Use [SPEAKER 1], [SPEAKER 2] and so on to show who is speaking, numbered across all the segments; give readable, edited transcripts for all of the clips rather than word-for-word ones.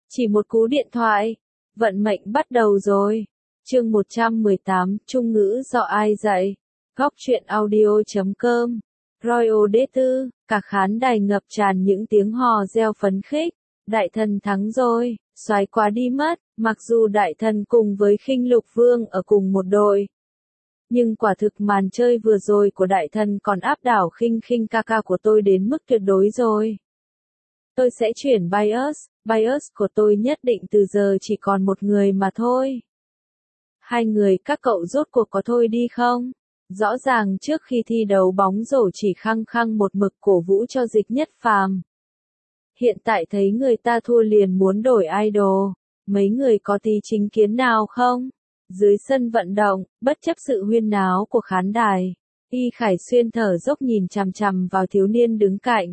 [SPEAKER 1] Chỉ một cú điện thoại, vận mệnh bắt đầu rồi. Chương 118, Trung ngữ do ai dạy? Góc truyện audio.com. Royal Đế Tư, cả khán đài ngập tràn những tiếng hò reo phấn khích. Đại thần thắng rồi, soái quá đi mất, mặc dù đại thần cùng với Khinh Lục Vương ở cùng một đội. Nhưng quả thực màn chơi vừa rồi của đại thần còn áp đảo Khinh Khinh ca ca của tôi đến mức tuyệt đối rồi. Tôi sẽ chuyển bias của tôi nhất định từ giờ chỉ còn một người mà thôi. Hai người các cậu rốt cuộc có thôi đi không? Rõ ràng trước khi thi đấu bóng rổ chỉ khăng khăng một mực cổ vũ cho Dịch Nhất Phàm. Hiện tại thấy người ta thua liền muốn đổi idol, mấy người có tí chính kiến nào không? Dưới sân vận động, bất chấp sự huyên náo của khán đài, Y Khải Xuyên thở dốc nhìn chằm chằm vào thiếu niên đứng cạnh.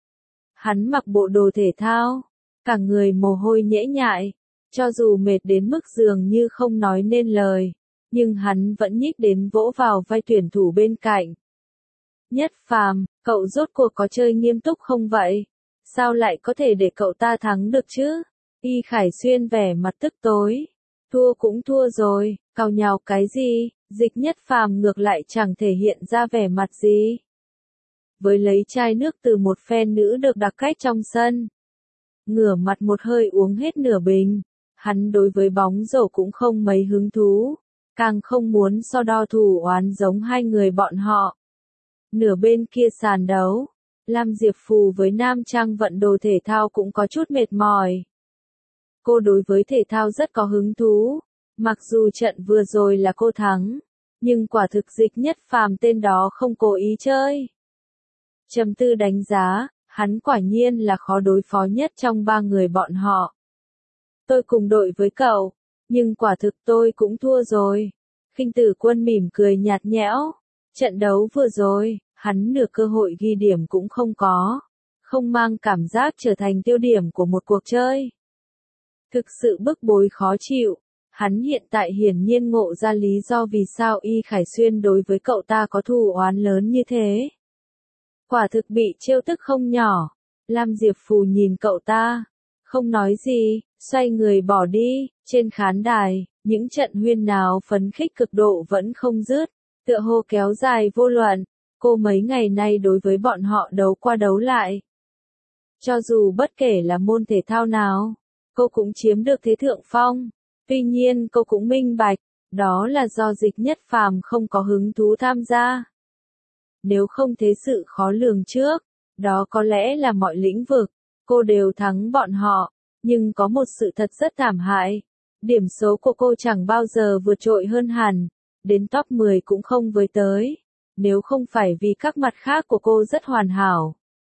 [SPEAKER 1] Hắn mặc bộ đồ thể thao, cả người mồ hôi nhễ nhại, cho dù mệt đến mức dường như không nói nên lời, nhưng hắn vẫn nhích đến vỗ vào vai tuyển thủ bên cạnh. Nhất Phàm, cậu rốt cuộc có chơi nghiêm túc không vậy? Sao lại có thể để cậu ta thắng được chứ? Y Khải Xuyên vẻ mặt tức tối. Thua cũng thua rồi, càu nhàu cái gì? Dịch Nhất Phàm ngược lại chẳng thể hiện ra vẻ mặt gì. Với lấy chai nước từ một fan nữ được đặc cách trong sân. Ngửa mặt một hơi uống hết nửa bình. Hắn đối với bóng rổ cũng không mấy hứng thú. Càng không muốn so đo thủ oán giống hai người bọn họ. Nửa bên kia sàn đấu, Lam Diệp Phù với nam trang vận đồ thể thao cũng có chút mệt mỏi. Cô đối với thể thao rất có hứng thú. Mặc dù trận vừa rồi là cô thắng, nhưng quả thực Dịch Nhất Phàm tên đó không cố ý chơi. Trầm tư đánh giá, hắn quả nhiên là khó đối phó nhất trong ba người bọn họ. Tôi cùng đội với cậu, nhưng quả thực tôi cũng thua rồi. Khinh Tử Quân mỉm cười nhạt nhẽo. Trận đấu vừa rồi, hắn nửa cơ hội ghi điểm cũng không có. Không mang cảm giác trở thành tiêu điểm của một cuộc chơi. Thực sự bức bối khó chịu. Hắn hiện tại hiển nhiên ngộ ra lý do vì sao Y Khải Xuyên đối với cậu ta có thù oán lớn như thế. Quả thực bị trêu tức không nhỏ. Lam Diệp Phù nhìn cậu ta, không nói gì, xoay người bỏ đi. Trên khán đài, những trận huyên náo phấn khích cực độ vẫn không dứt, tựa hồ kéo dài vô luận. Cô mấy ngày nay đối với bọn họ đấu qua đấu lại. Cho dù bất kể là môn thể thao nào, cô cũng chiếm được thế thượng phong. Tuy nhiên cô cũng minh bạch, đó là do Dịch Nhất Phàm không có hứng thú tham gia. Nếu không thế sự khó lường trước, đó có lẽ là mọi lĩnh vực, cô đều thắng bọn họ, nhưng có một sự thật rất thảm hại. Điểm số của cô chẳng bao giờ vượt trội hơn hẳn, đến top 10 cũng không với tới, nếu không phải vì các mặt khác của cô rất hoàn hảo.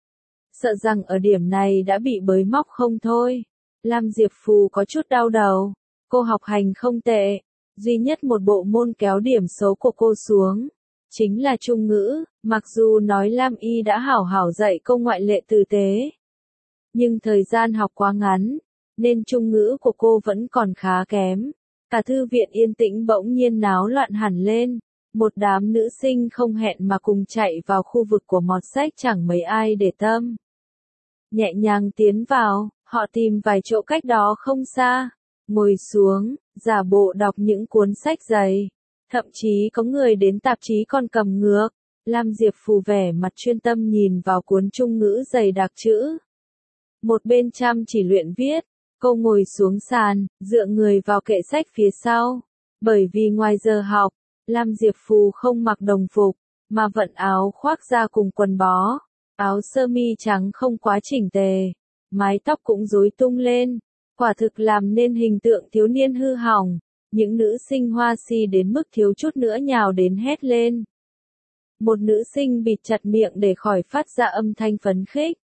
[SPEAKER 1] Sợ rằng ở điểm này đã bị bới móc không thôi. Lam Diệp Phù có chút đau đầu, cô học hành không tệ, duy nhất một bộ môn kéo điểm số của cô xuống. Chính là Trung ngữ, mặc dù nói Lam Y đã hảo hảo dạy cô ngoại lệ tử tế. Nhưng thời gian học quá ngắn, nên Trung ngữ của cô vẫn còn khá kém. Cả thư viện yên tĩnh bỗng nhiên náo loạn hẳn lên. Một đám nữ sinh không hẹn mà cùng chạy vào khu vực của mọt sách chẳng mấy ai để tâm. Nhẹ nhàng tiến vào, họ tìm vài chỗ cách đó không xa. Ngồi xuống, giả bộ đọc những cuốn sách dày. Thậm chí có người đến tạp chí còn cầm ngược. Lam Diệp Phù vẻ mặt chuyên tâm nhìn vào cuốn Trung ngữ dày đặc chữ. Một bên chăm chỉ luyện viết, cô ngồi xuống sàn, dựa người vào kệ sách phía sau. Bởi vì ngoài giờ học, Lam Diệp Phù không mặc đồng phục, mà vận áo khoác da cùng quần bó. Áo sơ mi trắng không quá chỉnh tề, mái tóc cũng rối tung lên. Quả thực làm nên hình tượng thiếu niên hư hỏng. Những nữ sinh hoa si đến mức thiếu chút nữa nhào đến hét lên. Một nữ sinh bịt chặt miệng để khỏi phát ra âm thanh phấn khích.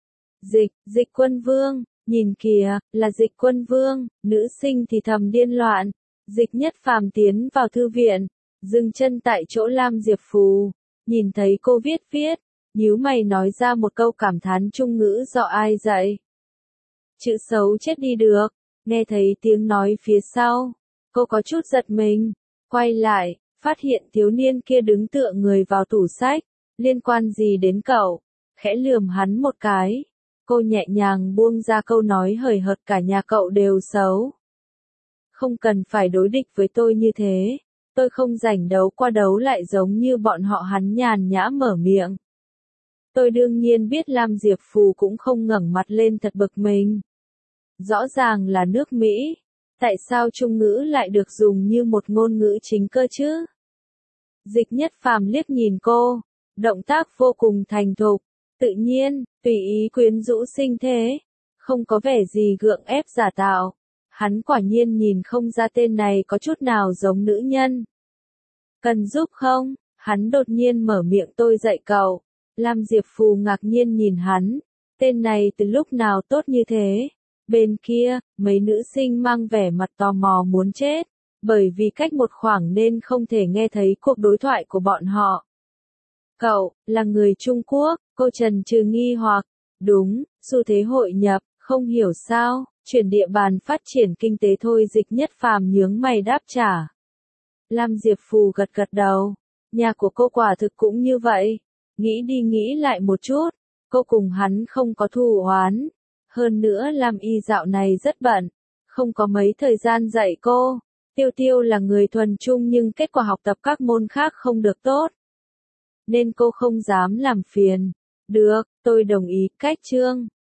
[SPEAKER 1] Dịch Quân Vương, nhìn kìa, là Dịch Quân Vương, nữ sinh thì thầm điên loạn. Dịch Nhất Phàm tiến vào thư viện, dừng chân tại chỗ Lam Diệp Phù, nhìn thấy cô viết, nhíu mày nói ra một câu cảm thán Trung ngữ do ai dạy. Chữ xấu chết đi được, nghe thấy tiếng nói phía sau. Cô có chút giật mình, quay lại, phát hiện thiếu niên kia đứng tựa người vào tủ sách, liên quan gì đến cậu, khẽ lườm hắn một cái. Cô nhẹ nhàng buông ra câu nói hời hợt cả nhà cậu đều xấu. Không cần phải đối địch với tôi như thế. Tôi không rảnh đấu qua đấu lại giống như bọn họ, hắn nhàn nhã mở miệng. Tôi đương nhiên biết Lam Diệp Phù cũng không ngẩng mặt lên, thật bực mình. Rõ ràng là nước Mỹ. Tại sao Trung ngữ lại được dùng như một ngôn ngữ chính cơ chứ? Dịch Nhất Phàm liếc nhìn cô. Động tác vô cùng thành thục, tự nhiên, tùy ý quyến rũ sinh thế. Không có vẻ gì gượng ép giả tạo. Hắn quả nhiên nhìn không ra tên này có chút nào giống nữ nhân. Cần giúp không? Hắn đột nhiên mở miệng, tôi dạy cậu. Lam Diệp Phù ngạc nhiên nhìn hắn. Tên này từ lúc nào tốt như thế? Bên kia, mấy nữ sinh mang vẻ mặt tò mò muốn chết. Bởi vì cách một khoảng nên không thể nghe thấy cuộc đối thoại của bọn họ. Cậu, là người Trung Quốc, cô trần trừ nghi hoặc. Đúng, xu thế hội nhập, không hiểu sao, chuyển địa bàn phát triển kinh tế thôi. Dịch Nhất Phàm nhướng mày đáp trả. Lam Diệp Phù gật gật đầu. Nhà của cô quả thực cũng như vậy. Nghĩ đi nghĩ lại một chút, cô cùng hắn không có thù oán. Hơn nữa Lam Y dạo này rất bận, không có mấy thời gian dạy cô. Tiêu Tiêu là người thuần trung nhưng kết quả học tập các môn khác không được tốt. Nên cô không dám làm phiền. Được, tôi đồng ý, cách chương.